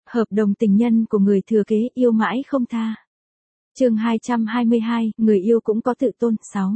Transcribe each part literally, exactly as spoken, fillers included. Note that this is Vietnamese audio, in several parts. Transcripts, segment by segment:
Hợp đồng tình nhân của người thừa kế yêu mãi không tha. Chương hai trăm hai mươi hai, người yêu cũng có tự tôn. sáu.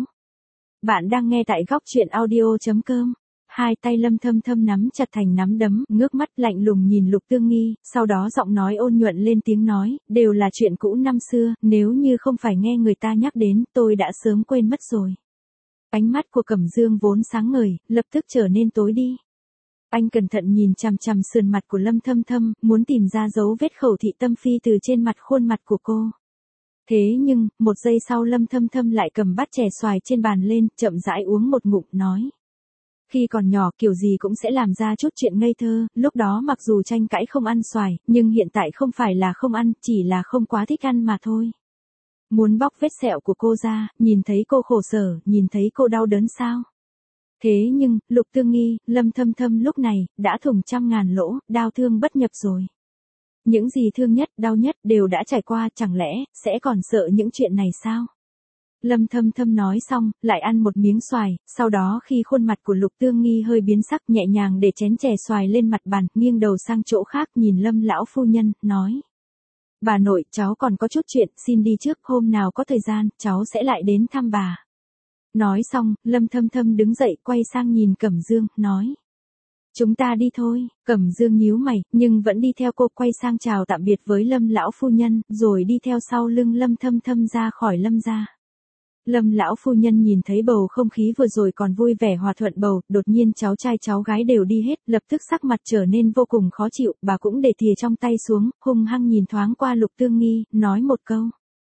Bạn đang nghe tại góc truyện audio chấm com. Hai tay Lâm Thâm Thâm nắm chặt thành nắm đấm, ngước mắt lạnh lùng nhìn Lục Tương Nghi, sau đó giọng nói ôn nhuận lên tiếng nói, đều là chuyện cũ năm xưa, nếu như không phải nghe người ta nhắc đến, tôi đã sớm quên mất rồi. Ánh mắt của Cẩm Dương vốn sáng ngời, lập tức trở nên tối đi. Anh cẩn thận nhìn chằm chằm sườn mặt của Lâm Thâm Thâm, muốn tìm ra dấu vết khẩu thị tâm phi từ trên mặt khuôn mặt của cô. Thế nhưng, một giây sau Lâm Thâm Thâm lại cầm bát chè xoài trên bàn lên, chậm rãi uống một ngụm nói. Khi còn nhỏ kiểu gì cũng sẽ làm ra chút chuyện ngây thơ, lúc đó mặc dù tranh cãi không ăn xoài, nhưng hiện tại không phải là không ăn, chỉ là không quá thích ăn mà thôi. Muốn bóc vết sẹo của cô ra, nhìn thấy cô khổ sở, nhìn thấy cô đau đớn sao? Thế nhưng, Lục Tương Nghi, Lâm Thâm Thâm lúc này, đã thủng trăm ngàn lỗ, đau thương bất nhập rồi. Những gì thương nhất, đau nhất, đều đã trải qua, chẳng lẽ, sẽ còn sợ những chuyện này sao? Lâm Thâm Thâm nói xong, lại ăn một miếng xoài, sau đó khi khuôn mặt của Lục Tương Nghi hơi biến sắc nhẹ nhàng để chén chè xoài lên mặt bàn, nghiêng đầu sang chỗ khác nhìn Lâm lão phu nhân, nói. Bà nội, cháu còn có chút chuyện, xin đi trước, hôm nào có thời gian, cháu sẽ lại đến thăm bà. Nói xong, Lâm Thâm Thâm đứng dậy quay sang nhìn Cẩm Dương, nói. Chúng ta đi thôi. Cẩm Dương nhíu mày, nhưng vẫn đi theo cô quay sang chào tạm biệt với Lâm lão phu nhân, rồi đi theo sau lưng Lâm Thâm Thâm ra khỏi Lâm gia. Lâm lão phu nhân nhìn thấy bầu không khí vừa rồi còn vui vẻ hòa thuận bầu, đột nhiên cháu trai cháu gái đều đi hết, lập tức sắc mặt trở nên vô cùng khó chịu, bà cũng để thìa trong tay xuống, hung hăng nhìn thoáng qua Lục Tương Nghi, nói một câu.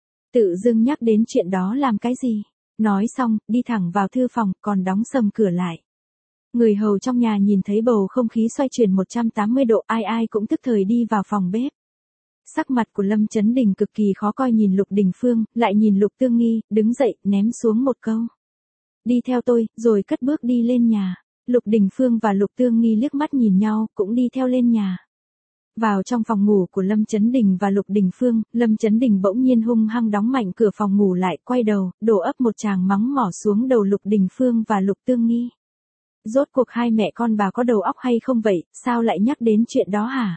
Tự dưng nhắc đến chuyện đó làm cái gì? Nói xong, đi thẳng vào thư phòng, còn đóng sầm cửa lại. Người hầu trong nhà nhìn thấy bầu không khí xoay chuyển một trăm tám mươi độ, ai ai cũng tức thời đi vào phòng bếp. Sắc mặt của Lâm Chấn Đình cực kỳ khó coi nhìn Lục Đình Phương, lại nhìn Lục Tương Nghi, đứng dậy, ném xuống một câu. Đi theo tôi, rồi cất bước đi lên nhà. Lục Đình Phương và Lục Tương Nghi liếc mắt nhìn nhau, cũng đi theo lên nhà. Vào trong phòng ngủ của Lâm Chấn Đình và Lục Đình Phương, Lâm Chấn Đình bỗng nhiên hung hăng đóng mạnh cửa phòng ngủ lại, quay đầu, đổ ấp một tràng mắng mỏ xuống đầu Lục Đình Phương và Lục Tương Nghi. Rốt cuộc hai mẹ con bà có đầu óc hay không vậy, sao lại nhắc đến chuyện đó hả?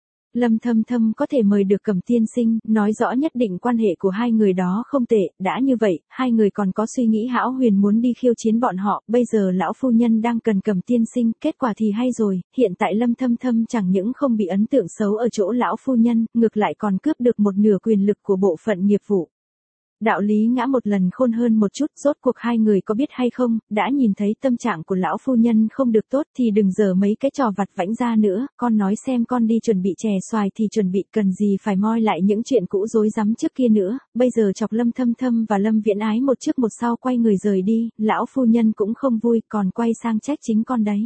Lâm Thâm Thâm có thể mời được Cẩm tiên sinh, nói rõ nhất định quan hệ của hai người đó không tệ, đã như vậy, hai người còn có suy nghĩ hão huyền muốn đi khiêu chiến bọn họ, bây giờ lão phu nhân đang cần Cẩm tiên sinh, kết quả thì hay rồi, hiện tại Lâm Thâm Thâm chẳng những không bị ấn tượng xấu ở chỗ lão phu nhân, ngược lại còn cướp được một nửa quyền lực của bộ phận nghiệp vụ. Đạo lý ngã một lần khôn hơn một chút, rốt cuộc hai người có biết hay không, đã nhìn thấy tâm trạng của lão phu nhân không được tốt thì đừng giở mấy cái trò vặt vãnh ra nữa, con nói xem con đi chuẩn bị chè xoài thì chuẩn bị cần gì phải moi lại những chuyện cũ rối rắm trước kia nữa, bây giờ chọc Lâm Thâm Thâm và Lâm Viễn Ái một trước một sau quay người rời đi, lão phu nhân cũng không vui, còn quay sang trách chính con đấy.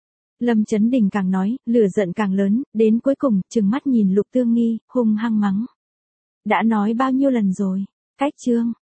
Lâm Chấn Đình càng nói, lửa giận càng lớn, đến cuối cùng, trừng mắt nhìn Lục Tương Nghi, hung hăng mắng. Đã nói bao nhiêu lần rồi? Cách chương.